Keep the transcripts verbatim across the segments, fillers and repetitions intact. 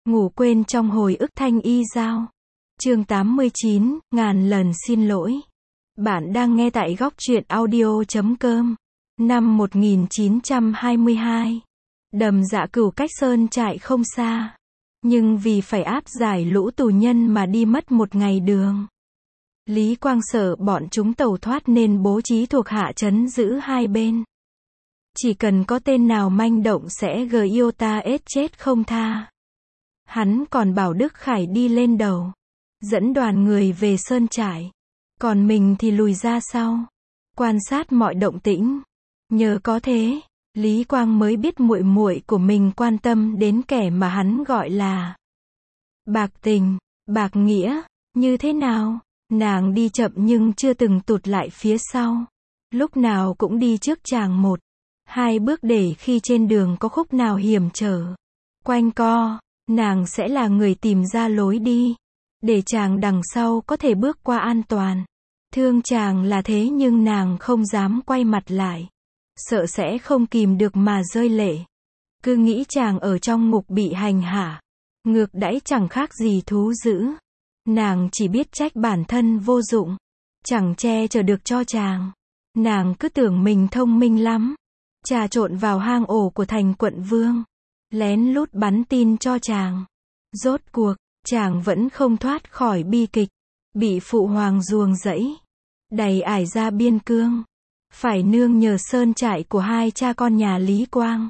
Ngủ quên trong hồi ức Thanh Y Giao. Chương tám mươi chín, ngàn lần xin lỗi. Bạn đang nghe tại góc truyện audio chấm com. Năm một nghìn chín trăm hai mươi hai. Đầm Dạ Cửu cách Sơn Trại không xa. Nhưng vì phải áp giải lũ tù nhân mà đi mất một ngày đường. Lý Quang sợ bọn chúng tẩu thoát nên bố trí thuộc hạ trấn giữ hai bên. Chỉ cần có tên nào manh động sẽ gờ yêu ta ết chết không tha. Hắn còn bảo Đức Khải đi lên đầu, dẫn đoàn người về Sơn Trại, còn mình thì lùi ra sau, quan sát mọi động tĩnh. Nhờ có thế, Lý Quang mới biết muội muội của mình quan tâm đến kẻ mà hắn gọi là bạc tình, bạc nghĩa. Như thế nào? Nàng đi chậm nhưng chưa từng tụt lại phía sau, lúc nào cũng đi trước chàng một, hai bước để khi trên đường có khúc nào hiểm trở, quanh co, nàng sẽ là người tìm ra lối đi, để chàng đằng sau có thể bước qua an toàn. Thương chàng là thế nhưng nàng không dám quay mặt lại, sợ sẽ không kìm được mà rơi lệ. Cứ nghĩ chàng ở trong ngục bị hành hạ, ngược đãi chẳng khác gì thú dữ. Nàng chỉ biết trách bản thân vô dụng, chẳng che chở được cho chàng. Nàng cứ tưởng mình thông minh lắm, trà trộn vào hang ổ của thành quận vương, lén lút bắn tin cho chàng. Rốt cuộc, chàng vẫn không thoát khỏi bi kịch, bị phụ hoàng ruồng rẫy, đày ải ra biên cương, phải nương nhờ sơn trại của hai cha con nhà Lý Quang.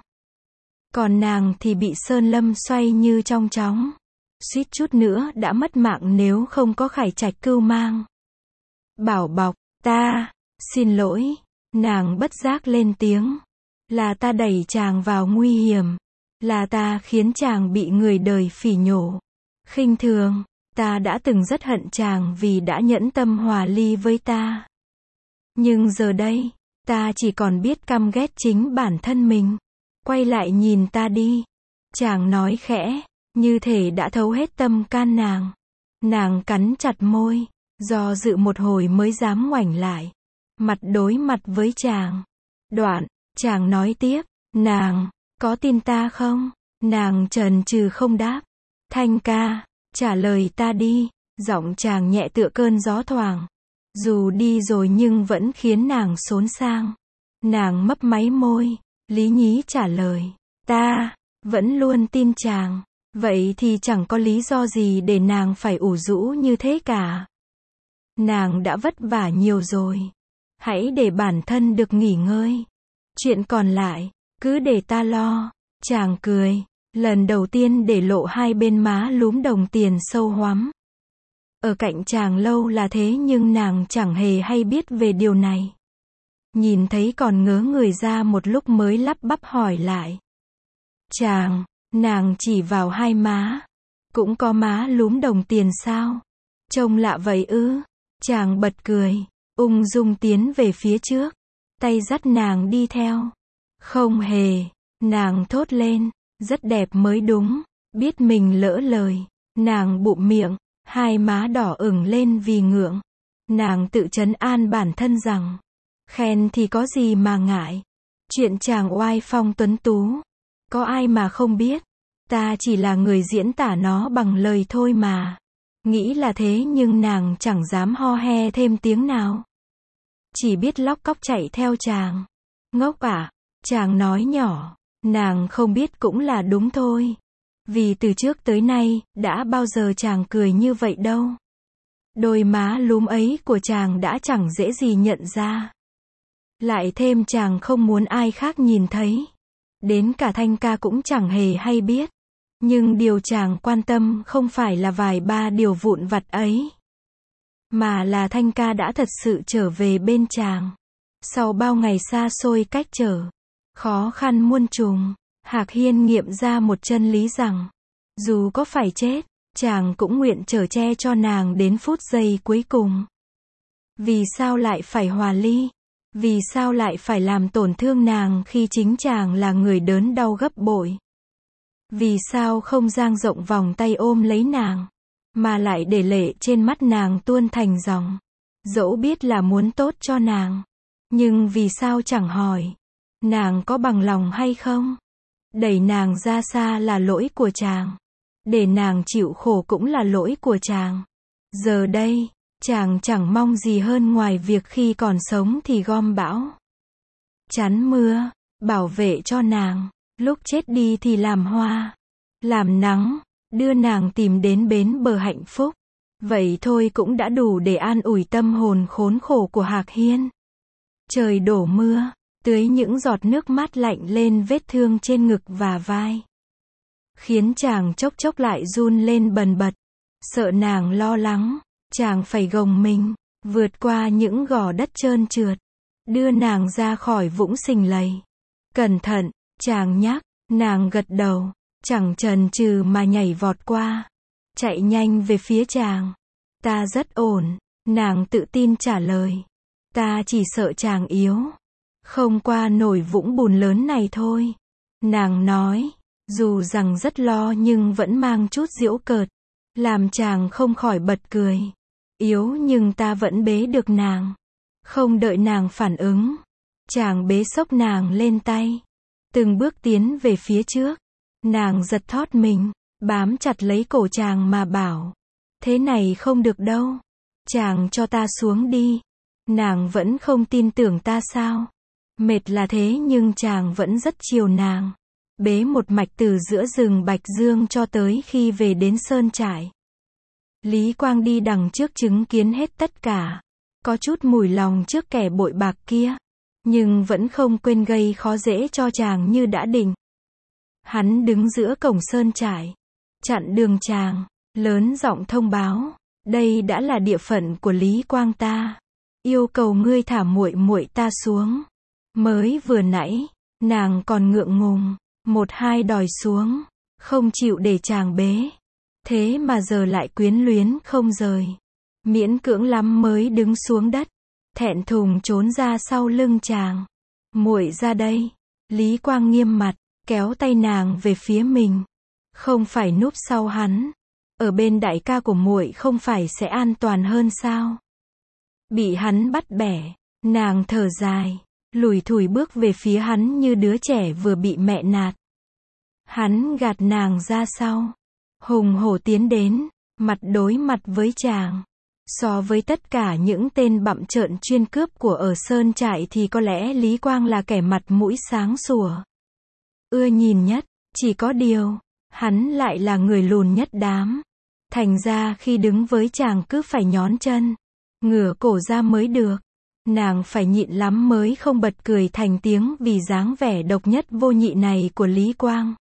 Còn nàng thì bị Sơn Lâm xoay như trong chóng, suýt chút nữa đã mất mạng nếu không có Khải Trạch cưu mang, bảo bọc. Ta, xin lỗi, nàng bất giác lên tiếng. Là ta đẩy chàng vào nguy hiểm, là ta khiến chàng bị người đời phỉ nhổ, khinh thường. Ta đã từng rất hận chàng vì đã nhẫn tâm hòa ly với ta. Nhưng giờ đây, ta chỉ còn biết căm ghét chính bản thân mình. Quay lại nhìn ta đi. Chàng nói khẽ, như thể đã thấu hết tâm can nàng. Nàng cắn chặt môi, do dự một hồi mới dám ngoảnh lại, mặt đối mặt với chàng. Đoạn, chàng nói tiếp, nàng, có tin ta không? Nàng chần chừ không đáp. Thanh ca, trả lời ta đi. Giọng chàng nhẹ tựa cơn gió thoảng, dù đi rồi nhưng vẫn khiến nàng xốn sang. Nàng mấp máy môi, lý nhí trả lời, ta vẫn luôn tin chàng. Vậy thì chẳng có lý do gì để nàng phải ủ rũ như thế cả. Nàng đã vất vả nhiều rồi, hãy để bản thân được nghỉ ngơi. Chuyện còn lại, cứ để ta lo. Chàng cười, lần đầu tiên để lộ hai bên má lúm đồng tiền sâu hoắm. Ở cạnh chàng lâu là thế nhưng nàng chẳng hề hay biết về điều này. Nhìn thấy còn ngớ người ra một lúc mới lắp bắp hỏi lại. Chàng, nàng chỉ vào hai má. Cũng có má lúm đồng tiền sao? Trông lạ vậy ư? Chàng bật cười, ung dung tiến về phía trước, tay dắt nàng đi theo. Không hề, nàng thốt lên, rất đẹp mới đúng. Biết mình lỡ lời, nàng bụm miệng, hai má đỏ ửng lên vì ngượng. Nàng tự trấn an bản thân rằng, khen thì có gì mà ngại. Chuyện chàng oai phong tuấn tú, có ai mà không biết. Ta chỉ là người diễn tả nó bằng lời thôi mà. Nghĩ là thế nhưng nàng chẳng dám ho he thêm tiếng nào, chỉ biết lóc cóc chạy theo chàng. Ngốc à? Chàng nói nhỏ. Nàng không biết cũng là đúng thôi, vì từ trước tới nay, đã bao giờ chàng cười như vậy đâu. Đôi má lúm ấy của chàng đã chẳng dễ gì nhận ra. Lại thêm chàng không muốn ai khác nhìn thấy. Đến cả Thanh ca cũng chẳng hề hay biết. Nhưng điều chàng quan tâm không phải là vài ba điều vụn vặt ấy, mà là Thanh ca đã thật sự trở về bên chàng. Sau bao ngày xa xôi cách trở, khó khăn muôn trùng, Hạc Hiên nghiệm ra một chân lý rằng, dù có phải chết, chàng cũng nguyện chở che cho nàng đến phút giây cuối cùng. Vì sao lại phải hòa ly? Vì sao lại phải làm tổn thương nàng khi chính chàng là người đớn đau gấp bội? Vì sao không dang rộng vòng tay ôm lấy nàng, mà lại để lệ trên mắt nàng tuôn thành dòng? Dẫu biết là muốn tốt cho nàng, nhưng vì sao chẳng hỏi, nàng có bằng lòng hay không? Đẩy nàng ra xa là lỗi của chàng, để nàng chịu khổ cũng là lỗi của chàng. Giờ đây, chàng chẳng mong gì hơn ngoài việc khi còn sống thì gom bão, chắn mưa, bảo vệ cho nàng, lúc chết đi thì làm hoa, làm nắng, đưa nàng tìm đến bến bờ hạnh phúc. Vậy thôi cũng đã đủ để an ủi tâm hồn khốn khổ của Hạc Hiên. Trời đổ mưa, tưới những giọt nước mát lạnh lên vết thương trên ngực và vai, khiến chàng chốc chốc lại run lên bần bật. Sợ nàng lo lắng, chàng phải gồng mình, vượt qua những gò đất trơn trượt, đưa nàng ra khỏi vũng sình lầy. Cẩn thận, chàng nhắc, nàng gật đầu, chẳng chần chừ mà nhảy vọt qua, chạy nhanh về phía chàng. Ta rất ổn, nàng tự tin trả lời. Ta chỉ sợ chàng yếu, không qua nổi vũng bùn lớn này thôi. Nàng nói, dù rằng rất lo nhưng vẫn mang chút giễu cợt, làm chàng không khỏi bật cười. Yếu nhưng ta vẫn bế được nàng. Không đợi nàng phản ứng, chàng bế xốc nàng lên tay, từng bước tiến về phía trước. Nàng giật thót mình, bám chặt lấy cổ chàng mà bảo, thế này không được đâu, chàng cho ta xuống đi. Nàng vẫn không tin tưởng ta sao? Mệt là thế nhưng chàng vẫn rất chiều nàng, bế một mạch từ giữa rừng Bạch Dương cho tới khi về đến sơn trại. Lý Quang đi đằng trước chứng kiến hết tất cả, có chút mùi lòng trước kẻ bội bạc kia, nhưng vẫn không quên gây khó dễ cho chàng như đã định. Hắn đứng giữa cổng sơn trại, chặn đường chàng, lớn giọng thông báo, đây đã là địa phận của Lý Quang ta, yêu cầu ngươi thả muội muội ta xuống. Mới vừa nãy, nàng còn ngượng ngùng, một hai đòi xuống, không chịu để chàng bế. Thế mà giờ lại quyến luyến không rời. Miễn cưỡng lắm mới đứng xuống đất, thẹn thùng trốn ra sau lưng chàng. Muội ra đây. Lý Quang nghiêm mặt, kéo tay nàng về phía mình. Không phải núp sau hắn. Ở bên đại ca của muội không phải sẽ an toàn hơn sao? Bị hắn bắt bẻ, nàng thở dài, lủi thủi bước về phía hắn như đứa trẻ vừa bị mẹ nạt. Hắn gạt nàng ra sau, hùng hổ tiến đến, mặt đối mặt với chàng. So với tất cả những tên bặm trợn chuyên cướp của ở sơn trại thì có lẽ Lý Quang là kẻ mặt mũi sáng sủa, ưa nhìn nhất. Chỉ có điều, hắn lại là người lùn nhất đám. Thành ra khi đứng với chàng cứ phải nhón chân, ngửa cổ ra mới được. Nàng phải nhịn lắm mới không bật cười thành tiếng vì dáng vẻ độc nhất vô nhị này của Lý Quang.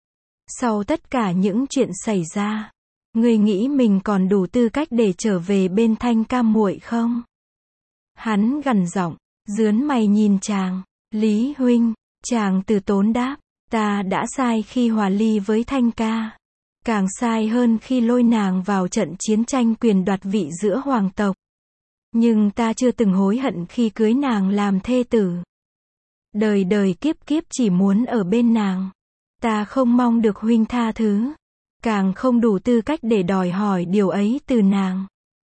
Sau tất cả những chuyện xảy ra, ngươi nghĩ mình còn đủ tư cách để trở về bên Thanh ca muội không? Hắn gằn giọng, dướn mày nhìn chàng. Lý huynh, chàng từ tốn đáp, ta đã sai khi hòa ly với Thanh ca, càng sai hơn khi lôi nàng vào trận chiến tranh quyền đoạt vị giữa hoàng tộc. Nhưng ta chưa từng hối hận khi cưới nàng làm thê tử. Đời đời kiếp kiếp chỉ muốn ở bên nàng. Ta không mong được huynh tha thứ, càng không đủ tư cách để đòi hỏi điều ấy từ nàng.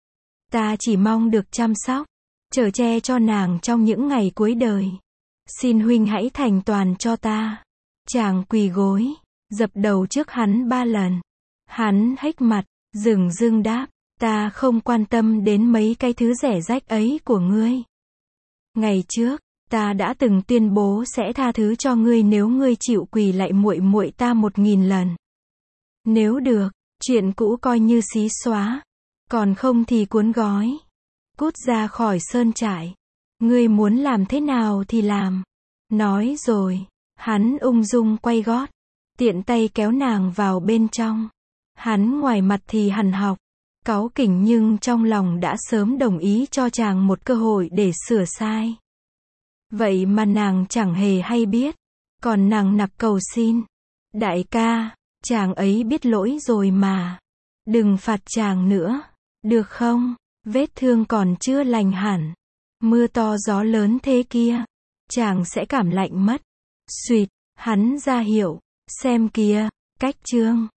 Ta chỉ mong được chăm sóc, chở che cho nàng trong những ngày cuối đời. Xin huynh hãy thành toàn cho ta. Chàng quỳ gối, dập đầu trước hắn ba lần. Hắn hếch mặt, dửng dưng đáp, ta không quan tâm đến mấy cái thứ rẻ rách ấy của ngươi. Ngày trước, ta đã từng tuyên bố sẽ tha thứ cho ngươi nếu ngươi chịu quỳ lạy muội muội ta một nghìn lần. Nếu được, chuyện cũ coi như xí xóa, còn không thì cuốn gói, cút ra khỏi sơn trại. Ngươi muốn làm thế nào thì làm. Nói rồi, hắn ung dung quay gót, tiện tay kéo nàng vào bên trong. Hắn ngoài mặt thì hằn học, cáu kỉnh nhưng trong lòng đã sớm đồng ý cho chàng một cơ hội để sửa sai. Vậy mà nàng chẳng hề hay biết, còn nàng nặc cầu xin. Đại ca, chàng ấy biết lỗi rồi mà. Đừng phạt chàng nữa, được không? Vết thương còn chưa lành hẳn. Mưa to gió lớn thế kia, chàng sẽ cảm lạnh mất. Suýt, hắn ra hiệu, xem kìa, cách trương.